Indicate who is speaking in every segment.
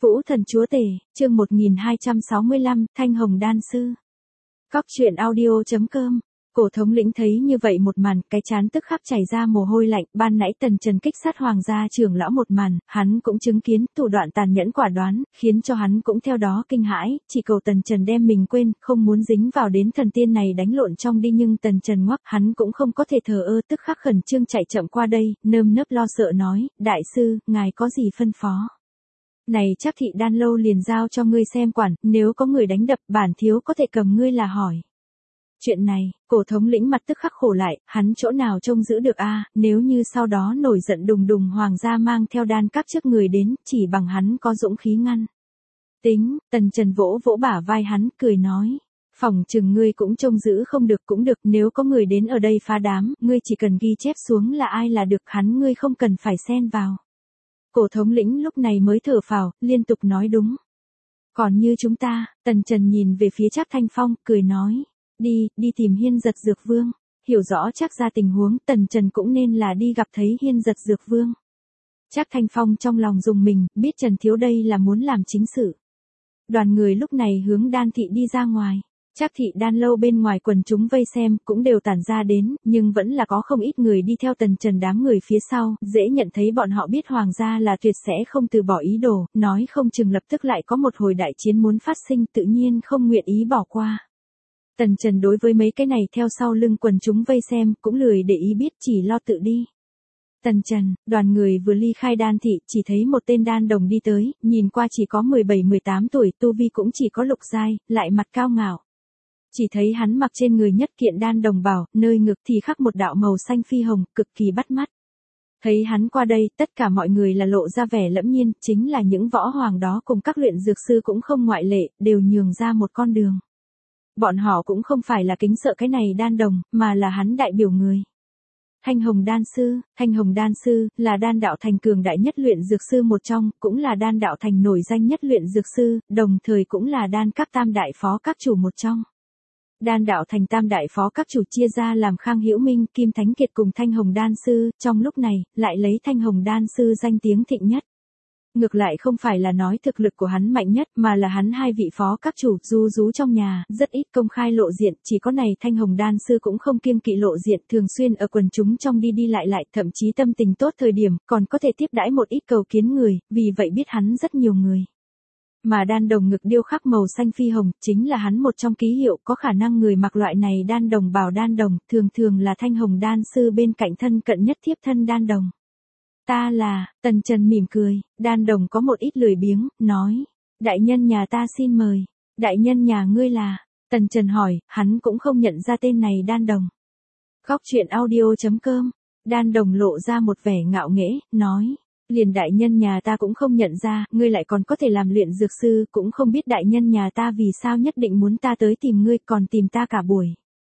Speaker 1: Vũ thần chúa tể, chương 1265, Thanh Hồng Đan Sư. Cóc truyện audio.com. Cổ thống lĩnh thấy như vậy một màn, cái trán tức khắc chảy ra mồ hôi lạnh. Ban nãy Tần Trần kích sát hoàng gia trưởng lão một màn, hắn cũng chứng kiến thủ đoạn tàn nhẫn quả đoán, khiến cho hắn cũng theo đó kinh hãi, chỉ cầu Tần Trần đem mình quên, không muốn dính vào đến thần tiên này đánh lộn trong đi. Nhưng Tần Trần ngoắc, hắn cũng không có thể thờ ơ, tức khắc khẩn trương chạy chậm qua đây, nơm nớp lo sợ nói: đại sư, ngài có gì phân phó? Này chắc thị đan lâu liền giao cho ngươi xem quản, nếu có người đánh đập, bản thiếu có thể cầm ngươi là hỏi. Chuyện này, cổ thống lĩnh mặt tức khắc khổ lại, hắn chỗ nào trông giữ được a? Nếu như sau đó nổi giận đùng đùng hoàng gia mang theo đan các trước người đến, chỉ bằng hắn có dũng khí ngăn. Tính, Tần Trần vỗ vỗ bả vai hắn, cười nói: phỏng chừng ngươi cũng trông giữ không được cũng được, nếu có người đến ở đây phá đám, ngươi chỉ cần ghi chép xuống là ai là được, hắn ngươi không cần phải xen vào. Cổ thống lĩnh lúc này mới thở phào, liên tục nói đúng. Còn như chúng ta, Tần Trần nhìn về phía Trác Thanh Phong, cười nói: đi tìm Hiên Giật Dược Vương. Hiểu rõ Trác ra tình huống, Tần Trần cũng nên là đi gặp thấy Hiên Giật Dược Vương. Trác Thanh Phong trong lòng rùng mình, biết Trần thiếu đây là muốn làm chính sự. Đoàn người lúc này hướng đan thị đi ra ngoài. Trác thị đan lâu bên ngoài quần chúng vây xem cũng đều tản ra đến, nhưng vẫn là có không ít người đi theo Tần Trần đám người phía sau, dễ nhận thấy bọn họ biết hoàng gia là tuyệt sẽ không từ bỏ ý đồ, nói không chừng lập tức lại có một hồi đại chiến muốn phát sinh, tự nhiên không nguyện ý bỏ qua. Tần Trần đối với mấy cái này theo sau lưng quần chúng vây xem cũng lười để ý biết, chỉ lo tự đi. Tần Trần, đoàn người vừa ly khai đan thị, chỉ thấy một tên đan đồng đi tới, nhìn qua chỉ có 17-18 tuổi, tu vi cũng chỉ có lục giai, lại mặt cao ngạo. Chỉ thấy hắn mặc trên người nhất kiện đan đồng bào, nơi ngực thì khắc một đạo màu xanh phi hồng, cực kỳ bắt mắt. Thấy hắn qua đây, tất cả mọi người là lộ ra vẻ lẫm nhiên, chính là những võ hoàng đó cùng các luyện dược sư cũng không ngoại lệ, đều nhường ra một con đường. Bọn họ cũng không phải là kính sợ cái này đan đồng, mà là hắn đại biểu người. Thanh Hồng Đan Sư, là đan đạo thành cường đại nhất luyện dược sư một trong, cũng là đan đạo thành nổi danh nhất luyện dược sư, đồng thời cũng là đan các tam đại phó các chủ một trong. Đan đạo thành tam đại phó các chủ chia ra làm Khang Hữu Minh, Kim Thánh Kiệt cùng Thanh Hồng Đan Sư, trong lúc này, lại lấy Thanh Hồng Đan Sư danh tiếng thịnh nhất. Ngược lại không phải là nói thực lực của hắn mạnh nhất, mà là hắn hai vị phó các chủ ru rú trong nhà, rất ít công khai lộ diện, chỉ có này Thanh Hồng Đan Sư cũng không kiêng kỵ lộ diện, thường xuyên ở quần chúng trong đi đi lại lại, thậm chí tâm tình tốt thời điểm, còn có thể tiếp đãi một ít cầu kiến người, vì vậy biết hắn rất nhiều người. Mà đan đồng ngực điêu khắc màu xanh phi hồng, chính là hắn một trong ký hiệu, có khả năng người mặc loại này đan đồng bảo đan đồng, thường là Thanh Hồng Đan Sư bên cạnh thân cận nhất thiếp thân đan đồng. Ta là, Tần Trần mỉm cười, đan đồng có một ít lười biếng, nói: đại nhân nhà ta xin mời. Đại nhân nhà ngươi là? Tần Trần hỏi, hắn cũng không nhận ra tên này đan đồng. Cóc truyện audio.com. Đan đồng lộ ra một vẻ ngạo nghễ, nói: liền đại nhân nhà ta cũng không nhận ra, ngươi lại còn có thể làm luyện dược sư, cũng không biết đại nhân nhà ta vì sao nhất định muốn ta tới tìm ngươi, còn tìm ta cả buổi.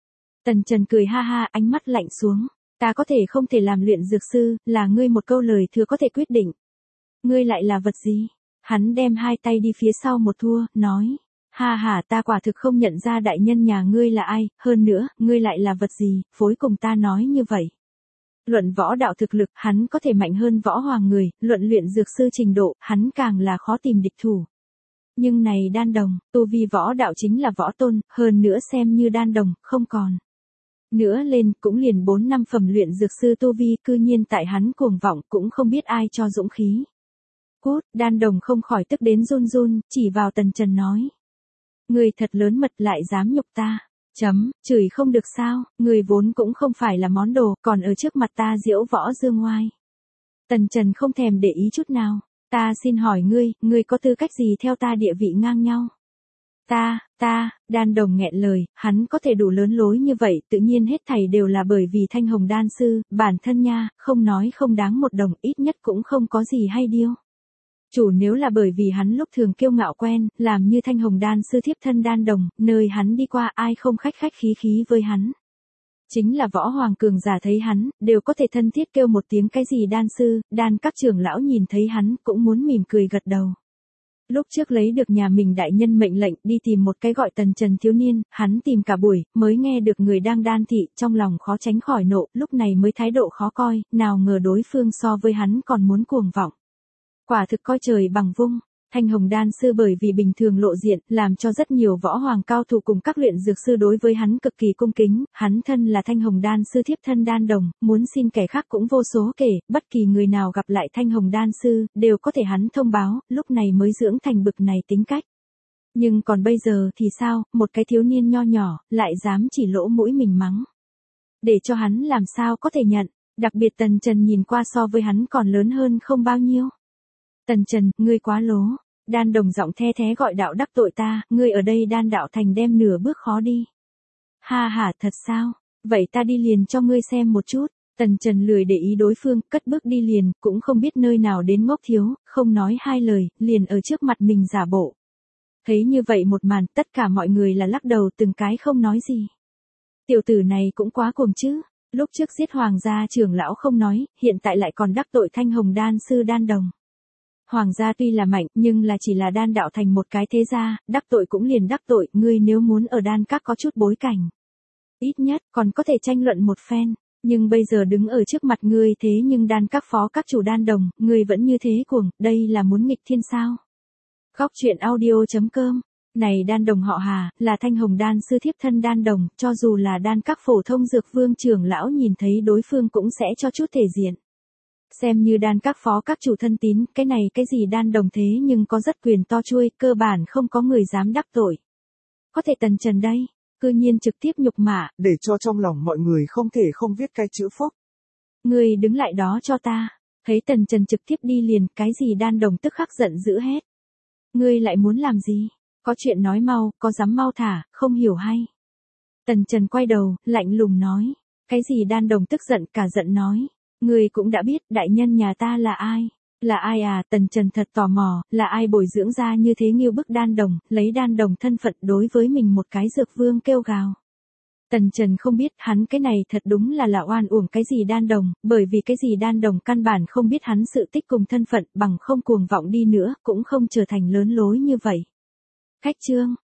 Speaker 1: Tần Trần cười ha ha, ánh mắt lạnh xuống. Ta có thể không thể làm luyện dược sư, là ngươi một câu lời thừa có thể quyết định. Ngươi lại là vật gì? Hắn đem hai tay đi phía sau một thua, nói: ha, ta quả thực không nhận ra đại nhân nhà ngươi là ai, hơn nữa, ngươi lại là vật gì, phối cùng ta nói như vậy. Luận võ đạo thực lực, hắn có thể mạnh hơn võ hoàng người, luận luyện dược sư trình độ, hắn càng là khó tìm địch thủ. Nhưng này đan đồng, tu vi võ đạo chính là võ tôn, hơn nữa xem như đan đồng, không còn. Nữa lên, cũng liền 4 năm phẩm luyện dược sư tu vi, cư nhiên tại hắn cuồng vọng, cũng không biết ai cho dũng khí. Cút, đan đồng không khỏi tức đến run, chỉ vào Tần Trần nói: người thật lớn mật, lại dám nhục ta. Chửi không được sao, người vốn cũng không phải là món đồ, còn ở trước mặt ta diễu võ dương ngoai. Tần Trần không thèm để ý chút nào. Ta xin hỏi ngươi có tư cách gì theo ta địa vị ngang nhau? Đan đồng nghẹn lời, hắn có thể đủ lớn lối như vậy, tự nhiên hết thảy đều là bởi vì Thanh Hồng Đan Sư, bản thân nha, không nói không đáng một đồng, ít nhất cũng không có gì hay điêu. Chủ nếu là bởi vì hắn lúc thường kiêu ngạo quen, làm như Thanh Hồng Đan Sư thiếp thân đan đồng, nơi hắn đi qua ai không khách khí với hắn. Chính là võ hoàng cường giả thấy hắn, đều có thể thân thiết kêu một tiếng cái gì đan sư, đan các trưởng lão nhìn thấy hắn, cũng muốn mỉm cười gật đầu. Lúc trước lấy được nhà mình đại nhân mệnh lệnh đi tìm một cái gọi Tần Trần thiếu niên, hắn tìm cả buổi, mới nghe được người đang đan thị, trong lòng khó tránh khỏi nộ, lúc này mới thái độ khó coi, nào ngờ đối phương so với hắn còn muốn cuồng vọng. Quả thực coi trời bằng vung. Thanh hồng đan sư bởi vì bình thường lộ diện, làm cho rất nhiều võ hoàng cao thủ cùng các luyện dược sư đối với hắn cực kỳ cung kính, hắn thân là thanh hồng đan sư thiếp thân đan đồng, muốn xin kẻ khác cũng vô số kể, bất kỳ người nào gặp lại thanh hồng đan sư, đều có thể hắn thông báo, lúc này mới dưỡng thành bực này tính cách. Nhưng còn bây giờ thì sao, một cái thiếu niên nho nhỏ, lại dám chỉ lỗ mũi mình mắng. Để cho hắn làm sao có thể nhận, đặc biệt Tần Trần nhìn qua so với hắn còn lớn hơn không bao nhiêu. Tần Trần, ngươi quá lố. Đan đồng giọng the thé gọi đạo đắc tội ta, ngươi ở đây đan đạo thành đem nửa bước khó đi. Ha ha, thật sao? Vậy ta đi liền cho ngươi xem một chút. Tần Trần lười để ý đối phương, cất bước đi liền, cũng không biết nơi nào đến ngốc thiếu, không nói hai lời, liền ở trước mặt mình giả bộ. Thấy như vậy một màn, tất cả mọi người là lắc đầu từng cái không nói gì. Tiểu tử này cũng quá cuồng chứ, lúc trước giết hoàng gia trưởng lão không nói, hiện tại lại còn đắc tội thanh hồng đan sư đan đồng. Hoàng gia tuy là mạnh, nhưng là chỉ là đan đạo thành một cái thế gia, đắc tội cũng liền đắc tội, ngươi nếu muốn ở đan các có chút bối cảnh. Ít nhất, còn có thể tranh luận một phen, nhưng bây giờ đứng ở trước mặt ngươi thế nhưng đan các phó các chủ đan đồng, ngươi vẫn như thế cuồng, đây là muốn nghịch thiên sao. Góc truyện audio.com. Này đan đồng họ Hà, là thanh hồng đan sư thiếp thân đan đồng, cho dù là đan các phổ thông dược vương trưởng lão nhìn thấy đối phương cũng sẽ cho chút thể diện. Xem như đan các phó các chủ thân tín, cái này cái gì đan đồng thế nhưng có rất quyền to chuôi, cơ bản không có người dám đắc tội. Có thể Tần Trần đây, cư nhiên trực tiếp nhục mạ,
Speaker 2: để cho trong lòng mọi người không thể không viết cái chữ phúc.
Speaker 1: Ngươi đứng lại đó cho ta, thấy Tần Trần trực tiếp đi liền, cái gì đan đồng tức khắc giận dữ hết. Ngươi lại muốn làm gì? Có chuyện nói mau, có dám mau thả, không hiểu hay. Tần Trần quay đầu, lạnh lùng nói. Cái gì đan đồng tức giận cả giận nói. Ngươi cũng đã biết đại nhân nhà ta là ai. Là ai à? Tần Trần thật tò mò, là ai bồi dưỡng ra như thế nghiêu bức đan đồng, lấy đan đồng thân phận đối với mình một cái dược vương kêu gào. Tần Trần không biết hắn cái này thật đúng là oan uổng cái gì đan đồng, bởi vì cái gì đan đồng căn bản không biết hắn sự tích cùng thân phận bằng không cuồng vọng đi nữa cũng không trở thành lớn lối như vậy. Khách chương.